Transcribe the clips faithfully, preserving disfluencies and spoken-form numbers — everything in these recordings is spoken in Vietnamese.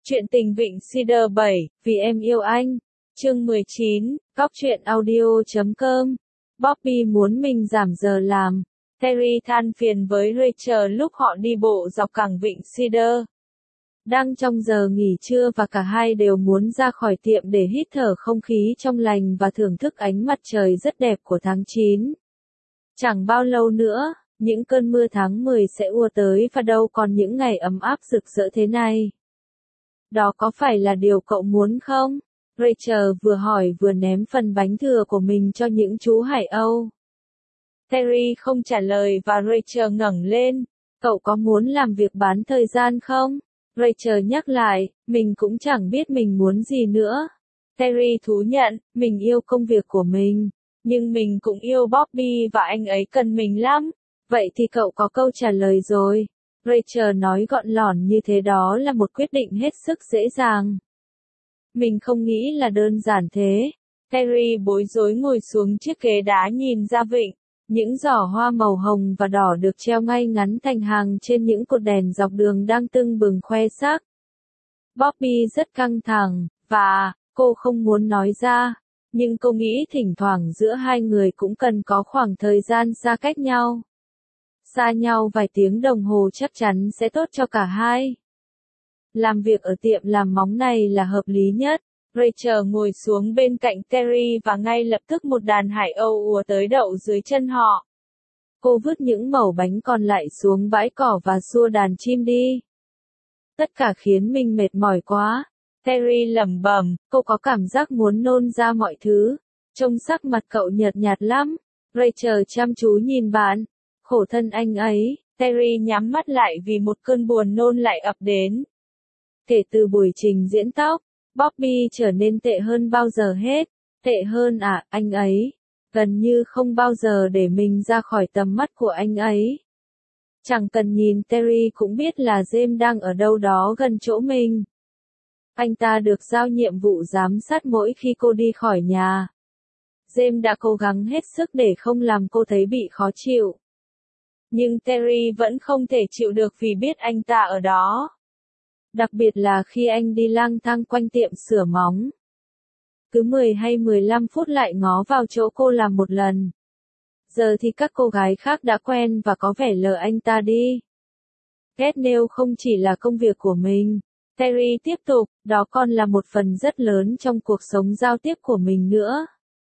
Chuyện tình Vịnh Cedar bảy, vì em yêu anh. Chương mười chín, góc truyện audio chấm com. Bobby muốn mình giảm giờ làm. Terry than phiền với Rachel lúc họ đi bộ dọc cảng Vịnh Cedar. Đang trong giờ nghỉ trưa và cả hai đều muốn ra khỏi tiệm để hít thở không khí trong lành và thưởng thức ánh mặt trời rất đẹp của tháng chín. Chẳng bao lâu nữa, những cơn mưa tháng mười sẽ ùa tới và đâu còn những ngày ấm áp rực rỡ thế này. Đó có phải là điều cậu muốn không? Rachel vừa hỏi vừa ném phần bánh thừa của mình cho những chú hải âu. Terry không trả lời và Rachel ngẩng lên. Cậu có muốn làm việc bán thời gian không? Rachel nhắc lại, mình cũng chẳng biết mình muốn gì nữa. Terry thú nhận, mình yêu công việc của mình. Nhưng mình cũng yêu Bobby và anh ấy cần mình lắm. Vậy thì cậu có câu trả lời rồi. Rachel nói gọn lỏn như thế, đó là một quyết định hết sức dễ dàng. Mình không nghĩ là đơn giản thế. Terry bối rối ngồi xuống chiếc ghế đá nhìn ra vịnh. Những giỏ hoa màu hồng và đỏ được treo ngay ngắn thành hàng trên những cột đèn dọc đường đang tưng bừng khoe sắc. Bobby rất căng thẳng, và cô không muốn nói ra. Nhưng cô nghĩ thỉnh thoảng giữa hai người cũng cần có khoảng thời gian xa cách nhau. Xa nhau vài tiếng đồng hồ chắc chắn sẽ tốt cho cả hai. Làm việc ở tiệm làm móng này là hợp lý nhất. Rachel ngồi xuống bên cạnh Terry và ngay lập tức một đàn hải âu ùa tới đậu dưới chân họ. Cô vứt những mẩu bánh còn lại xuống bãi cỏ và xua đàn chim đi. Tất cả khiến mình mệt mỏi quá. Terry lẩm bẩm, cô có cảm giác muốn nôn ra mọi thứ. Trông sắc mặt cậu nhợt nhạt lắm. Rachel chăm chú nhìn bạn. Khổ thân anh ấy. Terry nhắm mắt lại vì một cơn buồn nôn lại ập đến. Kể từ buổi trình diễn tóc, Bobby trở nên tệ hơn bao giờ hết. Tệ hơn à, anh ấy. Gần như không bao giờ để mình ra khỏi tầm mắt của anh ấy. Chẳng cần nhìn Terry cũng biết là James đang ở đâu đó gần chỗ mình. Anh ta được giao nhiệm vụ giám sát mỗi khi cô đi khỏi nhà. James đã cố gắng hết sức để không làm cô thấy bị khó chịu. Nhưng Terry vẫn không thể chịu được vì biết anh ta ở đó. Đặc biệt là khi anh đi lang thang quanh tiệm sửa móng. Cứ mười hay mười lăm phút lại ngó vào chỗ cô làm một lần. Giờ thì các cô gái khác đã quen và có vẻ lờ anh ta đi. Ghét nêu không chỉ là công việc của mình. Terry tiếp tục, đó còn là một phần rất lớn trong cuộc sống giao tiếp của mình nữa.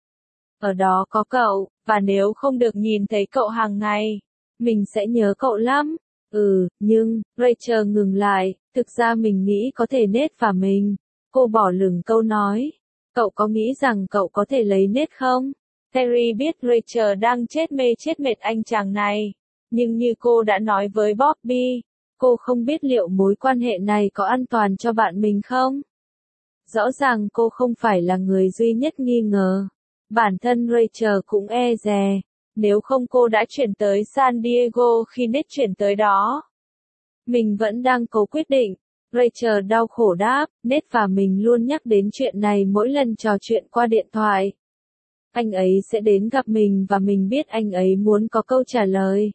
Ở đó có cậu, và nếu không được nhìn thấy cậu hàng ngày, mình sẽ nhớ cậu lắm. Ừ, nhưng, Rachel ngừng lại, thực ra mình nghĩ có thể nết vào mình. Cô bỏ lửng câu nói. Cậu có nghĩ rằng cậu có thể lấy nết không? Terry biết Rachel đang chết mê chết mệt anh chàng này. Nhưng như cô đã nói với Bobby, cô không biết liệu mối quan hệ này có an toàn cho bạn mình không? Rõ ràng cô không phải là người duy nhất nghi ngờ. Bản thân Rachel cũng e dè. Nếu không cô đã chuyển tới San Diego khi Nate chuyển tới đó. Mình vẫn đang cố quyết định. Rachel đau khổ đáp, Nate và mình luôn nhắc đến chuyện này mỗi lần trò chuyện qua điện thoại. Anh ấy sẽ đến gặp mình và mình biết anh ấy muốn có câu trả lời.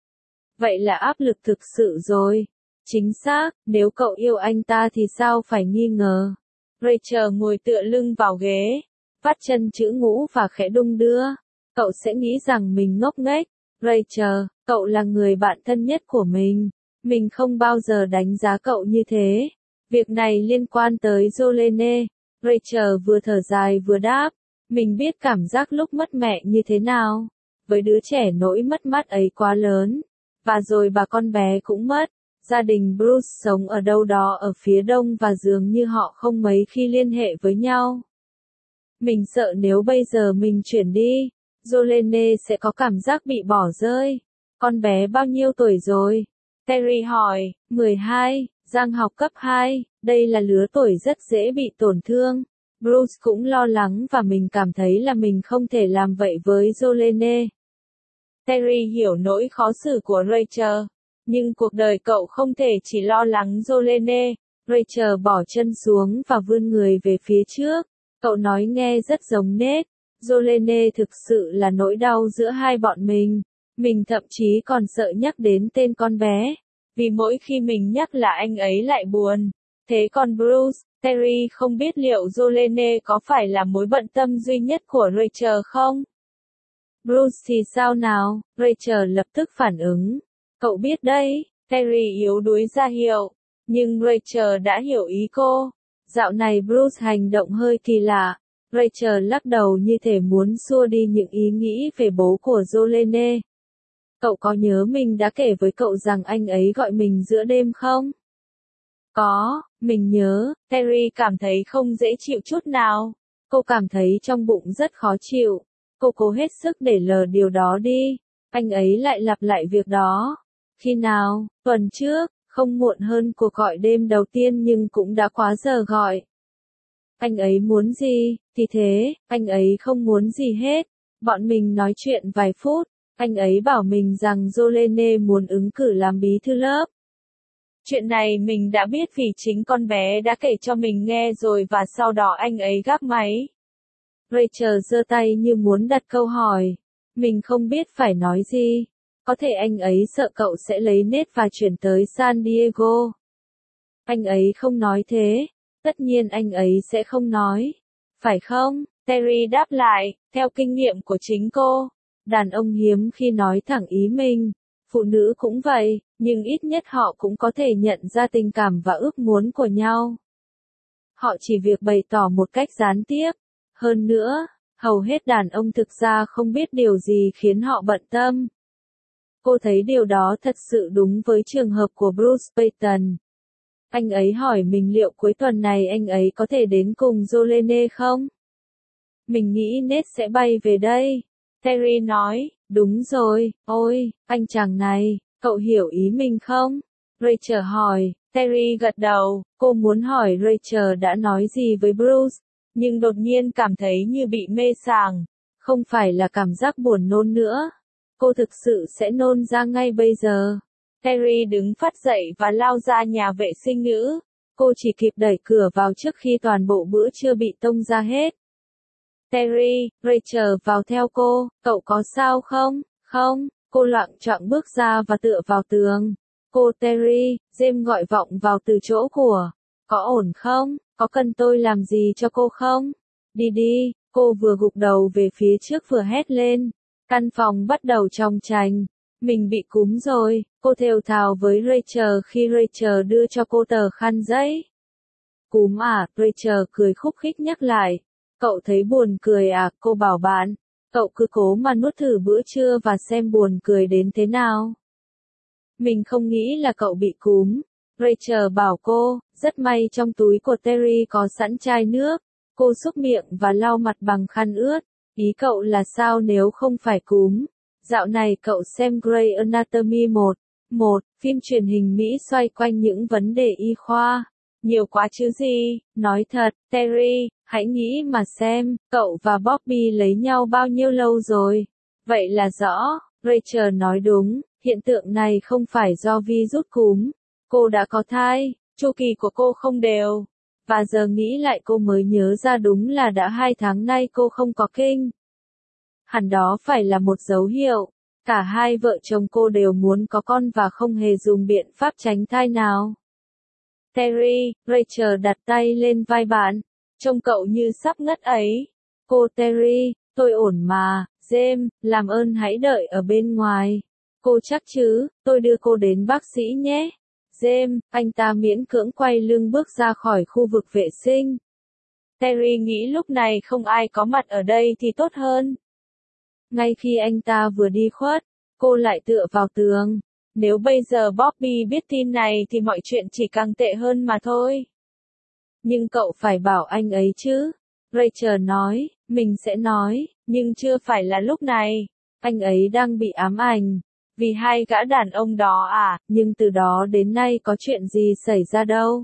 Vậy là áp lực thực sự rồi. Chính xác, nếu cậu yêu anh ta thì sao phải nghi ngờ. Rachel ngồi tựa lưng vào ghế, vắt chân chữ ngũ và khẽ đung đưa. Cậu sẽ nghĩ rằng mình ngốc nghếch. Rachel, cậu là người bạn thân nhất của mình. Mình không bao giờ đánh giá cậu như thế. Việc này liên quan tới Jolene. Rachel vừa thở dài vừa đáp. Mình biết cảm giác lúc mất mẹ như thế nào. Với đứa trẻ nỗi mất mát ấy quá lớn. Và rồi bà con bé cũng mất. Gia đình Bruce sống ở đâu đó ở phía đông và dường như họ không mấy khi liên hệ với nhau. Mình sợ nếu bây giờ mình chuyển đi, Jolene sẽ có cảm giác bị bỏ rơi. Con bé bao nhiêu tuổi rồi? Terry hỏi. mười hai, Giang học cấp hai, đây là lứa tuổi rất dễ bị tổn thương. Bruce cũng lo lắng và mình cảm thấy là mình không thể làm vậy với Jolene. Terry hiểu nỗi khó xử của Rachel. Nhưng cuộc đời cậu không thể chỉ lo lắng Jolene. Rachel bỏ chân xuống và vươn người về phía trước. Cậu nói nghe rất giống Nate. Jolene thực sự là nỗi đau giữa hai bọn mình. Mình thậm chí còn sợ nhắc đến tên con bé. Vì mỗi khi mình nhắc là anh ấy lại buồn. Thế còn Bruce, Terry không biết liệu Jolene có phải là mối bận tâm duy nhất của Rachel không? Bruce thì sao nào? Rachel lập tức phản ứng. Cậu biết đấy, Terry yếu đuối ra hiệu. Nhưng Rachel đã hiểu ý cô. Dạo này Bruce hành động hơi kỳ lạ. Rachel lắc đầu như thể muốn xua đi những ý nghĩ về bố của Jolene. Cậu có nhớ mình đã kể với cậu rằng anh ấy gọi mình giữa đêm không? Có, mình nhớ. Terry cảm thấy không dễ chịu chút nào. Cô cảm thấy trong bụng rất khó chịu. Cô cố hết sức để lờ điều đó đi. Anh ấy lại lặp lại việc đó. Khi nào? Tuần trước, không muộn hơn cuộc gọi đêm đầu tiên nhưng cũng đã quá giờ gọi. Anh ấy muốn gì, thì thế, anh ấy không muốn gì hết. Bọn mình nói chuyện vài phút, anh ấy bảo mình rằng Jolene muốn ứng cử làm bí thư lớp. Chuyện này mình đã biết vì chính con bé đã kể cho mình nghe rồi và sau đó anh ấy gác máy. Rachel giơ tay như muốn đặt câu hỏi. Mình không biết phải nói gì. Có thể anh ấy sợ cậu sẽ lấy nết và chuyển tới San Diego. Anh ấy không nói thế. Tất nhiên anh ấy sẽ không nói. Phải không? Terry đáp lại, theo kinh nghiệm của chính cô. Đàn ông hiếm khi nói thẳng ý mình. Phụ nữ cũng vậy, nhưng ít nhất họ cũng có thể nhận ra tình cảm và ước muốn của nhau. Họ chỉ việc bày tỏ một cách gián tiếp. Hơn nữa, hầu hết đàn ông thực ra không biết điều gì khiến họ bận tâm. Cô thấy điều đó thật sự đúng với trường hợp của Bruce Payton. Anh ấy hỏi mình liệu cuối tuần này anh ấy có thể đến cùng Jolene không? Mình nghĩ Ned sẽ bay về đây. Terry nói, đúng rồi, ôi, anh chàng này, cậu hiểu ý mình không? Rachel hỏi, Terry gật đầu, cô muốn hỏi Rachel đã nói gì với Bruce, nhưng đột nhiên cảm thấy như bị mê sảng, không phải là cảm giác buồn nôn nữa. Cô thực sự sẽ nôn ra ngay bây giờ. Terry đứng phát dậy và lao ra nhà vệ sinh nữ. Cô chỉ kịp đẩy cửa vào trước khi toàn bộ bữa trưa bị tông ra hết. Terry, Rachel vào theo cô, cậu có sao không? Không, cô loạng choạng bước ra và tựa vào tường. Cô Terry, James gọi vọng vào từ chỗ của. Có ổn không? Có cần tôi làm gì cho cô không? Đi đi, cô vừa gục đầu về phía trước vừa hét lên. Căn phòng bắt đầu trong trành. Mình bị cúm rồi, cô thều thào với Rachel khi Rachel đưa cho cô tờ khăn giấy. Cúm à, Rachel cười khúc khích nhắc lại. Cậu thấy buồn cười à, cô bảo bạn. Cậu cứ cố mà nuốt thử bữa trưa và xem buồn cười đến thế nào. Mình không nghĩ là cậu bị cúm. Rachel bảo cô, rất may trong túi của Terry có sẵn chai nước. Cô xúc miệng và lau mặt bằng khăn ướt. Ý cậu là sao nếu không phải cúm? Dạo này cậu xem Grey Anatomy một, một, phim truyền hình Mỹ xoay quanh những vấn đề y khoa. Nhiều quá chứ gì, nói thật, Terry, hãy nghĩ mà xem, cậu và Bobby lấy nhau bao nhiêu lâu rồi. Vậy là rõ, Rachel nói đúng, hiện tượng này không phải do virus cúm. Cô đã có thai, chu kỳ của cô không đều. Và giờ nghĩ lại cô mới nhớ ra đúng là đã hai tháng nay cô không có kinh. Hẳn đó phải là một dấu hiệu. Cả hai vợ chồng cô đều muốn có con và không hề dùng biện pháp tránh thai nào. Terry, Rachel đặt tay lên vai bạn. Trông cậu như sắp ngất ấy. Cô Terry, tôi ổn mà. James, làm ơn hãy đợi ở bên ngoài. Cô chắc chứ, tôi đưa cô đến bác sĩ nhé. James, anh ta miễn cưỡng quay lưng bước ra khỏi khu vực vệ sinh. Terry nghĩ lúc này không ai có mặt ở đây thì tốt hơn. Ngay khi anh ta vừa đi khuất, cô lại tựa vào tường. Nếu bây giờ Bobby biết tin này thì mọi chuyện chỉ càng tệ hơn mà thôi. Nhưng cậu phải bảo anh ấy chứ. Rachel nói, mình sẽ nói, nhưng chưa phải là lúc này. Anh ấy đang bị ám ảnh. Vì hai gã đàn ông đó à, nhưng từ đó đến nay có chuyện gì xảy ra đâu.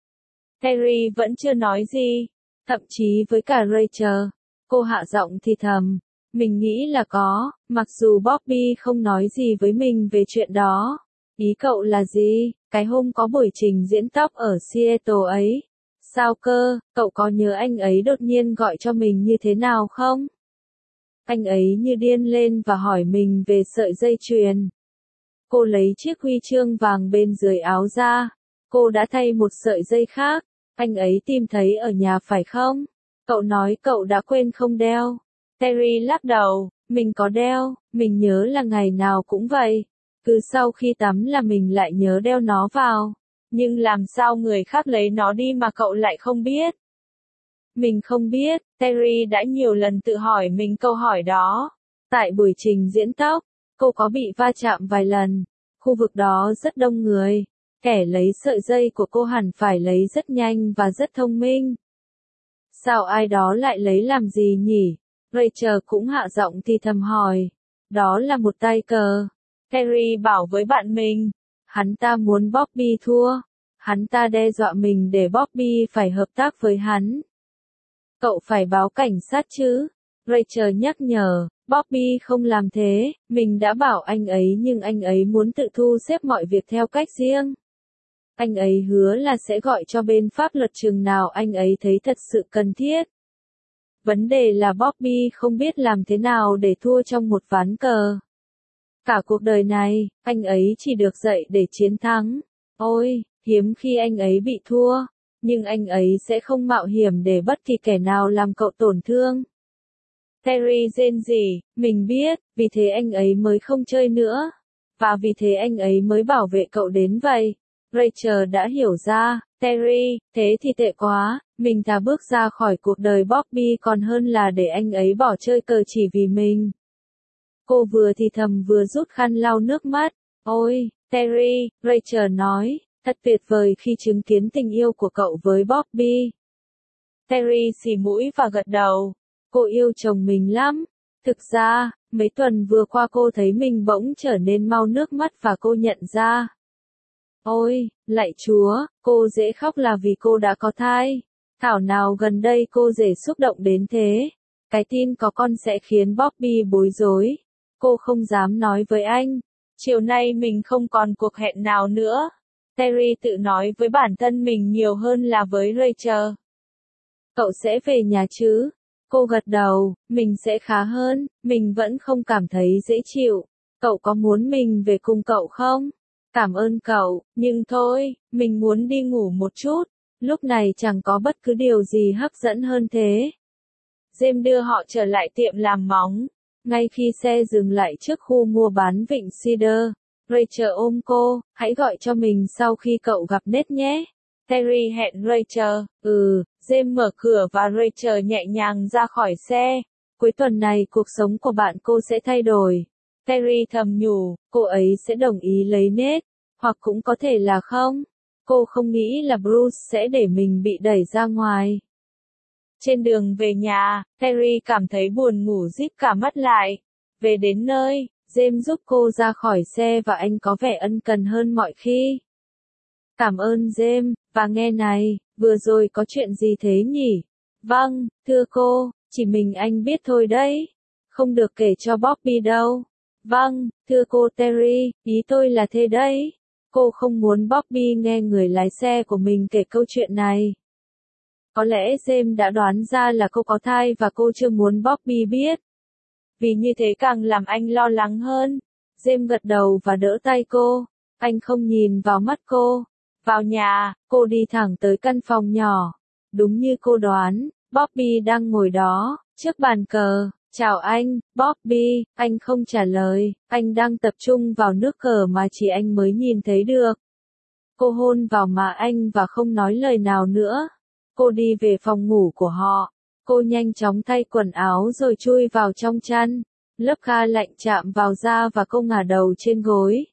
Terry vẫn chưa nói gì. Thậm chí với cả Rachel. Cô hạ giọng thì thầm. Mình nghĩ là có, mặc dù Bobby không nói gì với mình về chuyện đó. Ý cậu là gì? Cái hôm có buổi trình diễn tóc ở Seattle ấy. Sao cơ, cậu có nhớ anh ấy đột nhiên gọi cho mình như thế nào không? Anh ấy như điên lên và hỏi mình về sợi dây chuyền. Cô lấy chiếc huy chương vàng bên dưới áo ra. Cô đã thay một sợi dây khác. Anh ấy tìm thấy ở nhà phải không? Cậu nói cậu đã quên không đeo. Terry lắc đầu, mình có đeo, mình nhớ là ngày nào cũng vậy. Cứ sau khi tắm là mình lại nhớ đeo nó vào. Nhưng làm sao người khác lấy nó đi mà cậu lại không biết? Mình không biết, Terry đã nhiều lần tự hỏi mình câu hỏi đó. Tại buổi trình diễn tóc, cô có bị va chạm vài lần. Khu vực đó rất đông người. Kẻ lấy sợi dây của cô hẳn phải lấy rất nhanh và rất thông minh. Sao ai đó lại lấy làm gì nhỉ? Rachel cũng hạ giọng thì thầm hỏi. Đó là một tay cờ. Terry bảo với bạn mình. Hắn ta muốn Bobby thua. Hắn ta đe dọa mình để Bobby phải hợp tác với hắn. Cậu phải báo cảnh sát chứ? Rachel nhắc nhở. Bobby không làm thế. Mình đã bảo anh ấy nhưng anh ấy muốn tự thu xếp mọi việc theo cách riêng. Anh ấy hứa là sẽ gọi cho bên pháp luật chừng nào anh ấy thấy thật sự cần thiết. Vấn đề là Bobby không biết làm thế nào để thua trong một ván cờ. Cả cuộc đời này, anh ấy chỉ được dạy để chiến thắng. Ôi, hiếm khi anh ấy bị thua, nhưng anh ấy sẽ không mạo hiểm để bất kỳ kẻ nào làm cậu tổn thương. Terry rên rỉ, mình biết, vì thế anh ấy mới không chơi nữa. Và vì thế anh ấy mới bảo vệ cậu đến vậy. Rachel đã hiểu ra, Terry, thế thì tệ quá, mình thà bước ra khỏi cuộc đời Bobby còn hơn là để anh ấy bỏ chơi cờ chỉ vì mình. Cô vừa thì thầm vừa rút khăn lau nước mắt. Ôi, Terry, Rachel nói, thật tuyệt vời khi chứng kiến tình yêu của cậu với Bobby. Terry xì mũi và gật đầu. Cô yêu chồng mình lắm. Thực ra, mấy tuần vừa qua cô thấy mình bỗng trở nên mau nước mắt và cô nhận ra. Ôi, lạy Chúa, cô dễ khóc là vì cô đã có thai. Thảo nào gần đây cô dễ xúc động đến thế. Cái tin có con sẽ khiến Bobby bối rối. Cô không dám nói với anh. Chiều nay mình không còn cuộc hẹn nào nữa. Terry tự nói với bản thân mình nhiều hơn là với Rachel. Cậu sẽ về nhà chứ? Cô gật đầu, mình sẽ khá hơn, mình vẫn không cảm thấy dễ chịu. Cậu có muốn mình về cùng cậu không? Cảm ơn cậu, nhưng thôi, mình muốn đi ngủ một chút. Lúc này chẳng có bất cứ điều gì hấp dẫn hơn thế. James đưa họ trở lại tiệm làm móng. Ngay khi xe dừng lại trước khu mua bán Vịnh Cedar, Rachel ôm cô, hãy gọi cho mình sau khi cậu gặp Nate nhé. Terry hẹn Rachel, ừ, James mở cửa và Rachel nhẹ nhàng ra khỏi xe. Cuối tuần này cuộc sống của bạn cô sẽ thay đổi. Terry thầm nhủ, cô ấy sẽ đồng ý lấy Nate, hoặc cũng có thể là không. Cô không nghĩ là Bruce sẽ để mình bị đẩy ra ngoài. Trên đường về nhà, Terry cảm thấy buồn ngủ díp cả mắt lại. Về đến nơi, James giúp cô ra khỏi xe và anh có vẻ ân cần hơn mọi khi. Cảm ơn James, và nghe này, vừa rồi có chuyện gì thế nhỉ? Vâng, thưa cô, chỉ mình anh biết thôi đấy. Không được kể cho Bobby đâu. Vâng, thưa cô Terry, ý tôi là thế đấy. Cô không muốn Bobby nghe người lái xe của mình kể câu chuyện này. Có lẽ James đã đoán ra là cô có thai và cô chưa muốn Bobby biết. Vì như thế càng làm anh lo lắng hơn. James gật đầu và đỡ tay cô. Anh không nhìn vào mắt cô. Vào nhà, cô đi thẳng tới căn phòng nhỏ. Đúng như cô đoán, Bobby đang ngồi đó, trước bàn cờ. Chào anh, Bobby, anh không trả lời, anh đang tập trung vào nước cờ mà chỉ anh mới nhìn thấy được. Cô hôn vào má anh và không nói lời nào nữa. Cô đi về phòng ngủ của họ. Cô nhanh chóng thay quần áo rồi chui vào trong chăn. Lớp ga lạnh chạm vào da và cô ngả đầu trên gối.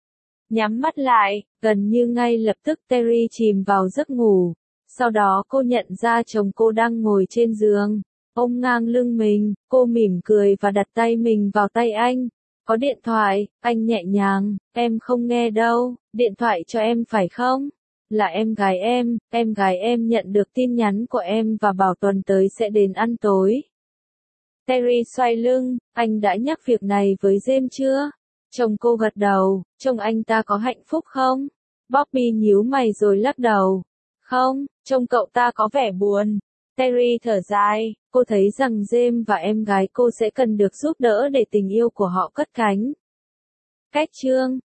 Nhắm mắt lại, gần như ngay lập tức Terry chìm vào giấc ngủ. Sau đó cô nhận ra chồng cô đang ngồi trên giường. Ôm ngang lưng mình, cô mỉm cười và đặt tay mình vào tay anh. Có điện thoại, anh nhẹ nhàng, em không nghe đâu, điện thoại cho em phải không? Là em gái em, em gái em nhận được tin nhắn của em và bảo tuần tới sẽ đến ăn tối. Terry xoay lưng, anh đã nhắc việc này với James chưa? Chồng cô gật đầu, trông anh ta có hạnh phúc không? Bobby nhíu mày rồi lắc đầu. Không, trông cậu ta có vẻ buồn. Terry thở dài, cô thấy rằng James và em gái cô sẽ cần được giúp đỡ để tình yêu của họ cất cánh. Cách chương